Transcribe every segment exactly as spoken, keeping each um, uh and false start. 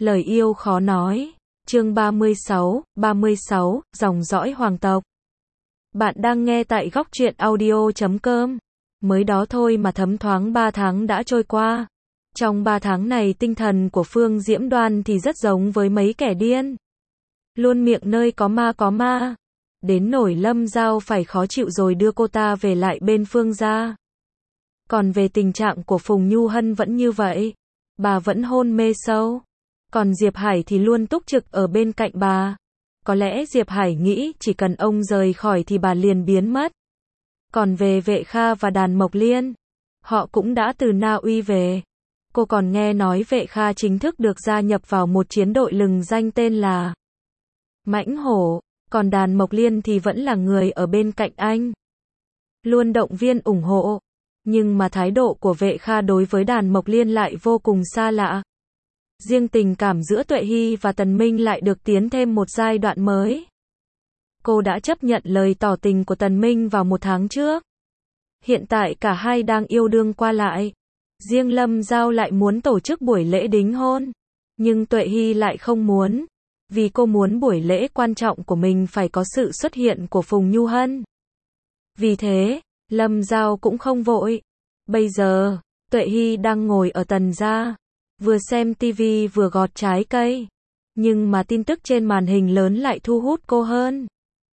Lời yêu khó nói. Chương ba mươi sáu, ba mươi sáu, dòng dõi hoàng tộc. Bạn đang nghe tại góc truyện audio chấm com. Mới đó thôi mà thấm thoáng ba tháng đã trôi qua. Trong ba tháng này tinh thần của Phương Diễm Đoan thì rất giống với mấy kẻ điên. Luôn miệng nơi có ma có ma. Đến nổi Lâm Giao phải khó chịu rồi đưa cô ta về lại bên Phương gia. Còn về tình trạng của Phùng Nhu Hân vẫn như vậy. Bà vẫn hôn mê sâu. Còn Diệp Hải thì luôn túc trực ở bên cạnh bà. Có lẽ Diệp Hải nghĩ chỉ cần ông rời khỏi thì bà liền biến mất. Còn về Vệ Kha và Đàn Mộc Liên, họ cũng đã từ Na Uy về. Cô còn nghe nói Vệ Kha chính thức được gia nhập vào một chiến đội lừng danh tên là Mãnh Hổ, còn Đàn Mộc Liên thì vẫn là người ở bên cạnh anh. Luôn động viên ủng hộ. Nhưng mà thái độ của Vệ Kha đối với Đàn Mộc Liên lại vô cùng xa lạ. Riêng tình cảm giữa Tuệ Hy và Tần Minh lại được tiến thêm một giai đoạn mới. Cô đã chấp nhận lời tỏ tình của Tần Minh vào một tháng trước. Hiện tại cả hai đang yêu đương qua lại. Riêng Lâm Giao lại muốn tổ chức buổi lễ đính hôn. Nhưng Tuệ Hy lại không muốn. Vì cô muốn buổi lễ quan trọng của mình phải có sự xuất hiện của Phùng Nhu Hân. Vì thế, Lâm Giao cũng không vội. Bây giờ, Tuệ Hy đang ngồi ở Tần gia. Vừa xem tivi vừa gọt trái cây. Nhưng mà tin tức trên màn hình lớn lại thu hút cô hơn.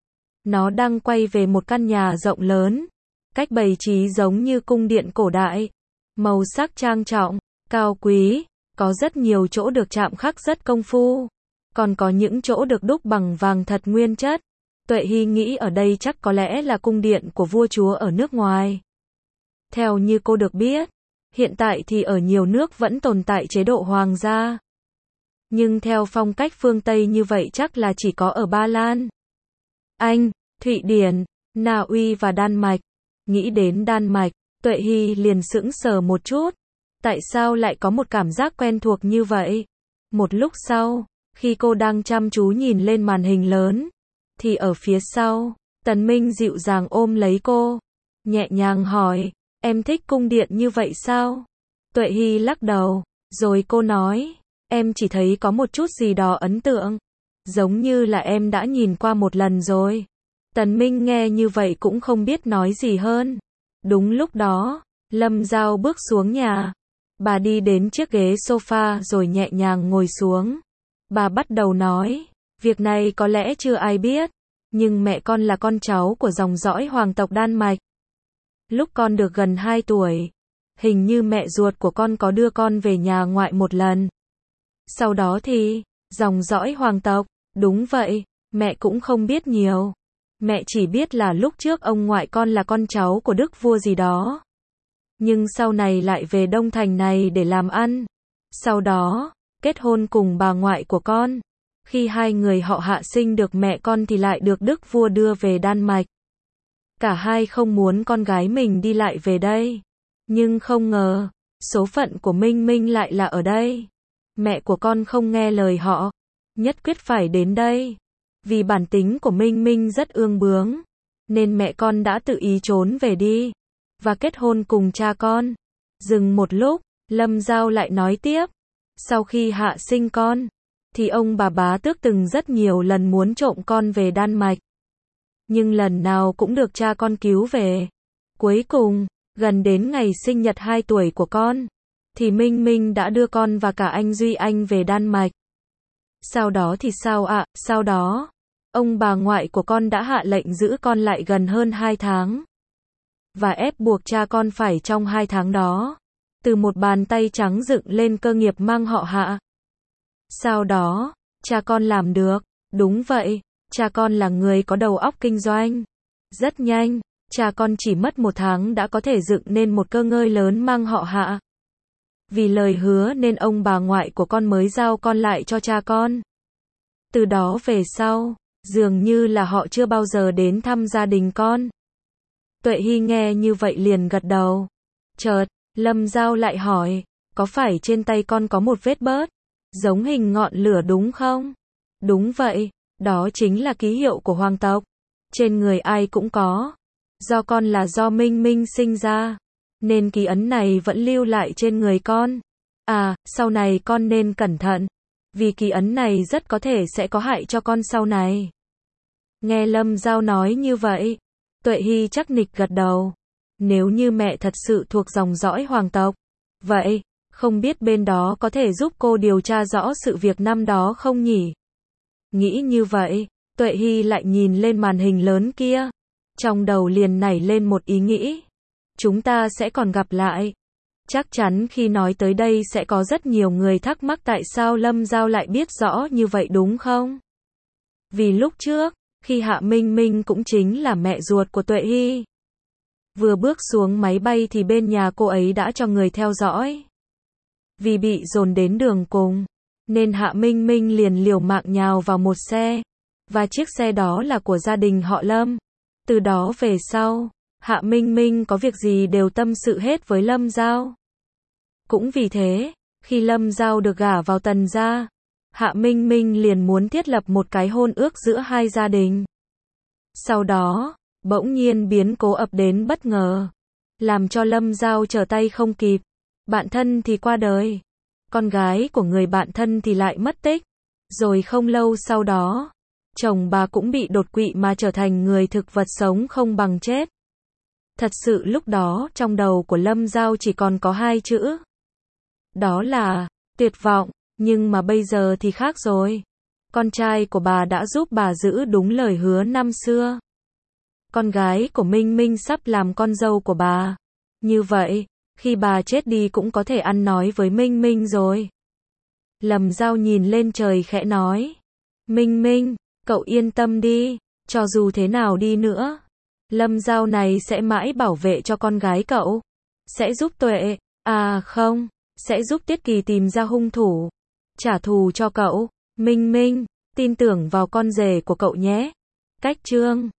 Nó đang quay về một căn nhà rộng lớn. Cách bày trí giống như cung điện cổ đại. Màu sắc trang trọng, cao quý. Có rất nhiều chỗ được chạm khắc rất công phu. Còn có những chỗ được đúc bằng vàng thật nguyên chất. Tuệ Hy nghĩ ở đây chắc có lẽ là cung điện của vua chúa ở nước ngoài. Theo như cô được biết, hiện tại thì ở nhiều nước vẫn tồn tại chế độ hoàng gia. Nhưng theo phong cách phương Tây như vậy chắc là chỉ có ở Ba Lan, Anh, Thụy Điển, Na Uy và Đan Mạch. Nghĩ đến Đan Mạch, Tuệ Hy liền sững sờ một chút. Tại sao lại có một cảm giác quen thuộc như vậy? Một lúc sau, khi cô đang chăm chú nhìn lên màn hình lớn, thì ở phía sau, Tần Minh dịu dàng ôm lấy cô, nhẹ nhàng hỏi, em thích cung điện như vậy sao? Tuệ Hy lắc đầu, rồi cô nói, em chỉ thấy có một chút gì đó ấn tượng, giống như là em đã nhìn qua một lần rồi. Tần Minh nghe như vậy cũng không biết nói gì hơn. Đúng lúc đó, Lâm Giao bước xuống nhà. Bà đi đến chiếc ghế sofa rồi nhẹ nhàng ngồi xuống. Bà bắt đầu nói, việc này có lẽ chưa ai biết, nhưng mẹ con là con cháu của dòng dõi hoàng tộc Đan Mạch. Lúc con được gần hai tuổi, hình như mẹ ruột của con có đưa con về nhà ngoại một lần. Sau đó thì, dòng dõi hoàng tộc, đúng vậy, mẹ cũng không biết nhiều. Mẹ chỉ biết là lúc trước ông ngoại con là con cháu của đức vua gì đó. Nhưng sau này lại về Đông Thành này để làm ăn. Sau đó, kết hôn cùng bà ngoại của con. Khi hai người họ Hạ sinh được mẹ con thì lại được đức vua đưa về Đan Mạch. Cả hai không muốn con gái mình đi lại về đây. Nhưng không ngờ, số phận của Minh Minh lại là ở đây. Mẹ của con không nghe lời họ, nhất quyết phải đến đây. Vì bản tính của Minh Minh rất ương bướng, nên mẹ con đã tự ý trốn về đi, và kết hôn cùng cha con. Dừng một lúc, Lâm Giao lại nói tiếp. Sau khi Hạ sinh con, thì ông bà bá tước từng rất nhiều lần muốn trộm con về Đan Mạch. Nhưng lần nào cũng được cha con cứu về. Cuối cùng, gần đến ngày sinh nhật hai tuổi của con, thì Minh Minh đã đưa con và cả anh Duy Anh về Đan Mạch. Sau đó thì sao ạ? À? Sau đó, ông bà ngoại của con đã hạ lệnh giữ con lại gần hơn hai tháng. Và ép buộc cha con phải trong hai tháng đó, từ một bàn tay trắng dựng lên cơ nghiệp mang họ Hạ. Sau đó, cha con làm được. Đúng vậy, cha con là người có đầu óc kinh doanh. Rất nhanh, cha con chỉ mất một tháng đã có thể dựng nên một cơ ngơi lớn mang họ Hạ. Vì lời hứa nên ông bà ngoại của con mới giao con lại cho cha con. Từ đó về sau, dường như là họ chưa bao giờ đến thăm gia đình con. Tuệ Hy nghe như vậy liền gật đầu. Chợt, Lâm Giao lại hỏi, có phải trên tay con có một vết bớt, giống hình ngọn lửa đúng không? Đúng vậy, đó chính là ký hiệu của hoàng tộc. Trên người ai cũng có. Do con là do Minh Minh sinh ra, nên ký ấn này vẫn lưu lại trên người con. À, sau này con nên cẩn thận. Vì kỳ ấn này rất có thể sẽ có hại cho con sau này. Nghe Lâm Giao nói như vậy, Tuệ Hy chắc nịch gật đầu. Nếu như mẹ thật sự thuộc dòng dõi hoàng tộc, vậy, không biết bên đó có thể giúp cô điều tra rõ sự việc năm đó không nhỉ? Nghĩ như vậy, Tuệ Hy lại nhìn lên màn hình lớn kia. Trong đầu liền nảy lên một ý nghĩ. Chúng ta sẽ còn gặp lại. Chắc chắn khi nói tới đây sẽ có rất nhiều người thắc mắc tại sao Lâm Giao lại biết rõ như vậy đúng không? Vì lúc trước, khi Hạ Minh Minh cũng chính là mẹ ruột của Tuệ Hy. Vừa bước xuống máy bay thì bên nhà cô ấy đã cho người theo dõi. Vì bị dồn đến đường cùng, nên Hạ Minh Minh liền liều mạng nhào vào một xe. Và chiếc xe đó là của gia đình họ Lâm. Từ đó về sau, Hạ Minh Minh có việc gì đều tâm sự hết với Lâm Giao. Cũng vì thế, khi Lâm Giao được gả vào Tần gia, Hạ Minh Minh liền muốn thiết lập một cái hôn ước giữa hai gia đình. Sau đó, bỗng nhiên biến cố ập đến bất ngờ, làm cho Lâm Giao trở tay không kịp. Bạn thân thì qua đời, con gái của người bạn thân thì lại mất tích. Rồi không lâu sau đó, chồng bà cũng bị đột quỵ mà trở thành người thực vật sống không bằng chết. Thật sự lúc đó trong đầu của Lâm Giao chỉ còn có hai chữ. Đó là tuyệt vọng, nhưng mà bây giờ thì khác rồi. Con trai của bà đã giúp bà giữ đúng lời hứa năm xưa. Con gái của Minh Minh sắp làm con dâu của bà. Như vậy, khi bà chết đi cũng có thể ăn nói với Minh Minh rồi. Lâm Giao nhìn lên trời khẽ nói. Minh Minh, cậu yên tâm đi, cho dù thế nào đi nữa, Lâm Giao này sẽ mãi bảo vệ cho con gái cậu. Sẽ giúp Tuệ, à không, sẽ giúp Tiết Kỳ tìm ra hung thủ, trả thù cho cậu. Minh Minh, tin tưởng vào con rể của cậu nhé. Cách chương